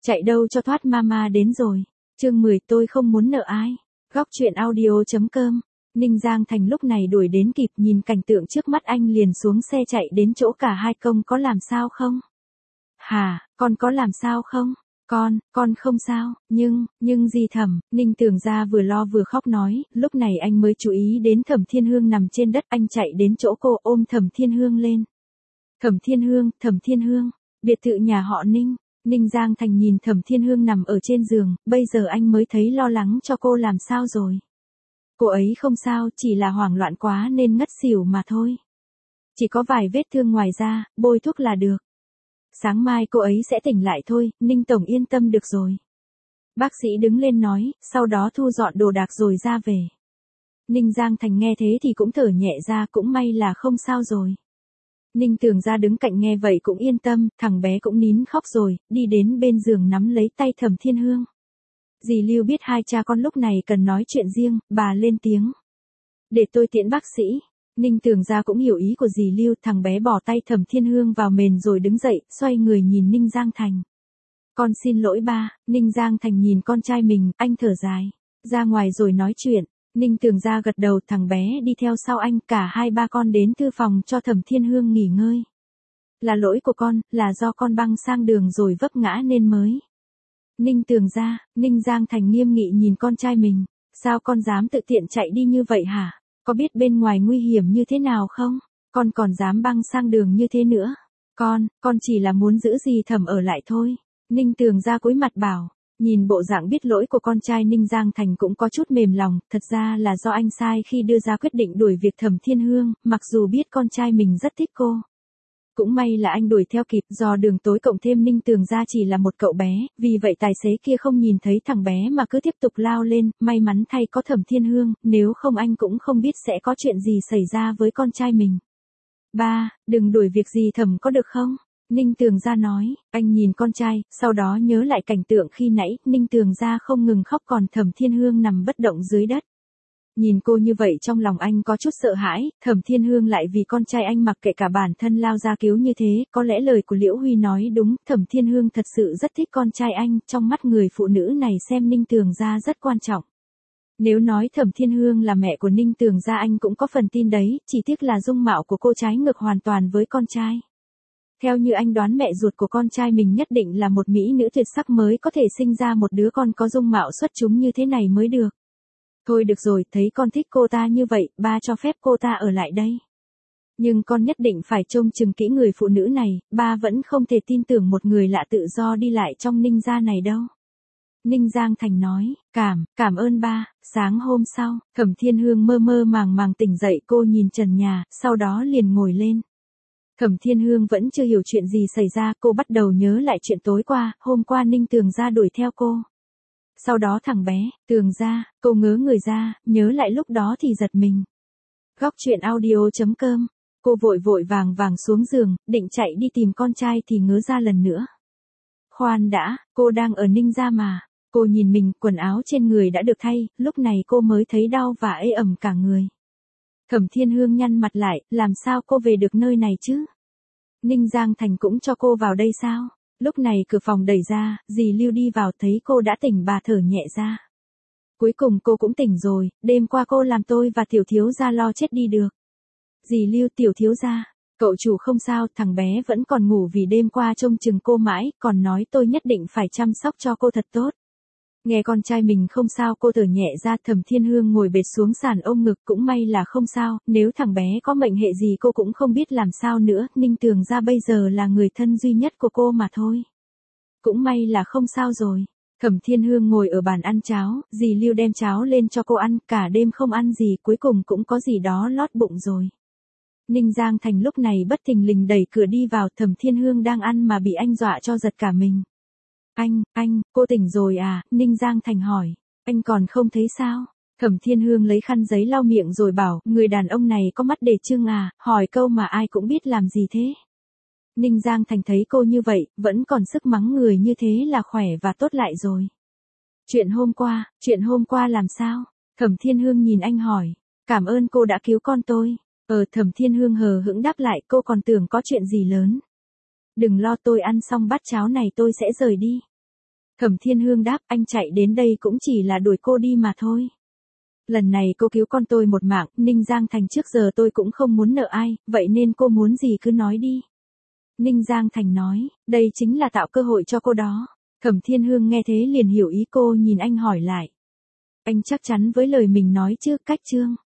Chạy đâu cho thoát mama đến rồi. Chương 10 tôi không muốn nợ ai. Góc truyện audio.com. Ninh Giang Thành lúc này đuổi đến kịp, nhìn cảnh tượng trước mắt anh liền xuống xe chạy đến chỗ cả hai. Công có làm sao không? Hả, con có làm sao không? Con không sao, nhưng gì Thẩm? Ninh Tường Gia vừa lo vừa khóc nói. Lúc này anh mới chú ý đến Thẩm Thiên Hương nằm trên đất, anh chạy đến chỗ cô ôm Thẩm Thiên Hương lên. Thẩm Thiên Hương, biệt thự nhà họ Ninh. Ninh Giang Thành nhìn Thẩm Thiên Hương nằm ở trên giường, bây giờ anh mới thấy lo lắng cho cô làm sao rồi. Cô ấy không sao, chỉ là hoảng loạn quá nên ngất xỉu mà thôi. Chỉ có vài vết thương ngoài da, bôi thuốc là được. Sáng mai cô ấy sẽ tỉnh lại thôi, Ninh Tổng yên tâm được rồi. Bác sĩ đứng lên nói, sau đó thu dọn đồ đạc rồi ra về. Ninh Giang Thành nghe thế thì cũng thở nhẹ ra, cũng may là không sao rồi. Ninh Tường Gia đứng cạnh nghe vậy cũng yên tâm, thằng bé cũng nín khóc rồi, đi đến bên giường nắm lấy tay Thẩm Thiên Hương. Dì Lưu biết hai cha con lúc này cần nói chuyện riêng, bà lên tiếng. Để tôi tiễn bác sĩ. Ninh Tường Gia cũng hiểu ý của dì Lưu, thằng bé bỏ tay Thẩm Thiên Hương vào mền rồi đứng dậy, xoay người nhìn Ninh Giang Thành. Con xin lỗi ba. Ninh Giang Thành nhìn con trai mình, anh thở dài. Ra ngoài rồi nói chuyện. Ninh Tường Gia gật đầu, thằng bé đi theo sau anh, cả hai ba con đến thư phòng cho Thẩm Thiên Hương nghỉ ngơi. Là lỗi của con, là do con băng sang đường rồi vấp ngã nên mới. Ninh Tường Gia, Ninh Giang Thành nghiêm nghị nhìn con trai mình. Sao con dám tự tiện chạy đi như vậy hả? Có biết bên ngoài nguy hiểm như thế nào không? Con còn dám băng sang đường như thế nữa. Con chỉ là muốn giữ dì Thẩm ở lại thôi. Ninh Tường Gia cúi mặt bảo. Nhìn bộ dạng biết lỗi của con trai, Ninh Giang Thành cũng có chút mềm lòng, thật ra là do anh sai khi đưa ra quyết định đuổi việc Thẩm Thiên Hương, mặc dù biết con trai mình rất thích cô. Cũng may là anh đuổi theo kịp, do đường tối cộng thêm Ninh Tường Gia chỉ là một cậu bé, vì vậy tài xế kia không nhìn thấy thằng bé mà cứ tiếp tục lao lên, may mắn thay có Thẩm Thiên Hương, nếu không anh cũng không biết sẽ có chuyện gì xảy ra với con trai mình. Ba, đừng đuổi việc gì Thẩm có được không? Ninh Tường Gia nói, anh nhìn con trai, sau đó nhớ lại cảnh tượng khi nãy, Ninh Tường Gia không ngừng khóc còn Thẩm Thiên Hương nằm bất động dưới đất. Nhìn cô như vậy trong lòng anh có chút sợ hãi, Thẩm Thiên Hương lại vì con trai anh mặc kệ cả bản thân lao ra cứu như thế, có lẽ lời của Liễu Huy nói đúng, Thẩm Thiên Hương thật sự rất thích con trai anh, trong mắt người phụ nữ này xem Ninh Tường Gia rất quan trọng. Nếu nói Thẩm Thiên Hương là mẹ của Ninh Tường Gia anh cũng có phần tin đấy, chỉ tiếc là dung mạo của cô trái ngược hoàn toàn với con trai. Theo như anh đoán mẹ ruột của con trai mình nhất định là một mỹ nữ tuyệt sắc mới có thể sinh ra một đứa con có dung mạo xuất chúng như thế này mới được. Thôi được rồi, thấy con thích cô ta như vậy, ba cho phép cô ta ở lại đây. Nhưng con nhất định phải trông chừng kỹ người phụ nữ này, ba vẫn không thể tin tưởng một người lạ tự do đi lại trong Ninh gia này đâu. Ninh Giang Thành nói, cảm ơn ba. Sáng hôm sau, Thẩm Thiên Hương mơ mơ màng màng tỉnh dậy, cô nhìn trần nhà, sau đó liền ngồi lên. Thẩm Thiên Hương vẫn chưa hiểu chuyện gì xảy ra, cô bắt đầu nhớ lại chuyện tối qua, hôm qua Ninh Tường Gia đuổi theo cô. Sau đó thằng bé, Tường Gia, cô ngớ người ra, nhớ lại lúc đó thì giật mình. Góc truyện audio.com, cô vội vàng xuống giường, định chạy đi tìm con trai thì ngớ ra lần nữa. Khoan đã, cô đang ở Ninh gia mà. Cô nhìn mình, quần áo trên người đã được thay, lúc này cô mới thấy đau và ê ẩm cả người. Thẩm Thiên Hương nhăn mặt lại, làm sao cô về được nơi này chứ? Ninh Giang Thành cũng cho cô vào đây sao? Lúc này cửa phòng đẩy ra, dì Lưu đi vào thấy cô đã tỉnh, bà thở nhẹ ra. Cuối cùng cô cũng tỉnh rồi, đêm qua cô làm tôi và tiểu thiếu gia lo chết đi được. Dì Lưu, tiểu thiếu gia, cậu chủ không sao, thằng bé vẫn còn ngủ vì đêm qua trông chừng cô mãi, còn nói tôi nhất định phải chăm sóc cho cô thật tốt. Nghe con trai mình không sao cô thở nhẹ ra. Thẩm Thiên Hương ngồi bệt xuống sàn ôm ngực, cũng may là không sao, nếu thằng bé có mệnh hệ gì cô cũng không biết làm sao nữa, Ninh Tường Gia bây giờ là người thân duy nhất của cô mà thôi. Cũng may là không sao rồi. Thẩm Thiên Hương ngồi ở bàn ăn cháo, dì Lưu đem cháo lên cho cô ăn, cả đêm không ăn gì, cuối cùng cũng có gì đó lót bụng rồi. Ninh Giang Thành lúc này bất thình lình đẩy cửa đi vào, Thẩm Thiên Hương đang ăn mà bị anh dọa cho giật cả mình. Anh, cô tỉnh rồi à? Ninh Giang Thành hỏi. Anh còn không thấy sao? Thẩm Thiên Hương lấy khăn giấy lau miệng rồi bảo, người đàn ông này có mắt để trưng à, hỏi câu mà ai cũng biết làm gì thế. Ninh Giang Thành thấy cô như vậy, vẫn còn sức mắng người như thế là khỏe và tốt lại rồi. Chuyện hôm qua làm sao? Thẩm Thiên Hương nhìn anh hỏi. Cảm ơn cô đã cứu con tôi. Thẩm Thiên Hương hờ hững đáp lại, cô còn tưởng có chuyện gì lớn. Đừng lo, tôi ăn xong bát cháo này tôi sẽ rời đi. Thẩm Thiên Hương đáp, anh chạy đến đây cũng chỉ là đuổi cô đi mà thôi. Lần này cô cứu con tôi một mạng, Ninh Giang Thành trước giờ tôi cũng không muốn nợ ai, vậy nên cô muốn gì cứ nói đi. Ninh Giang Thành nói, đây chính là tạo cơ hội cho cô đó. Thẩm Thiên Hương nghe thế liền hiểu ý cô, nhìn anh hỏi lại. Anh chắc chắn với lời mình nói chứ, Cách Trương?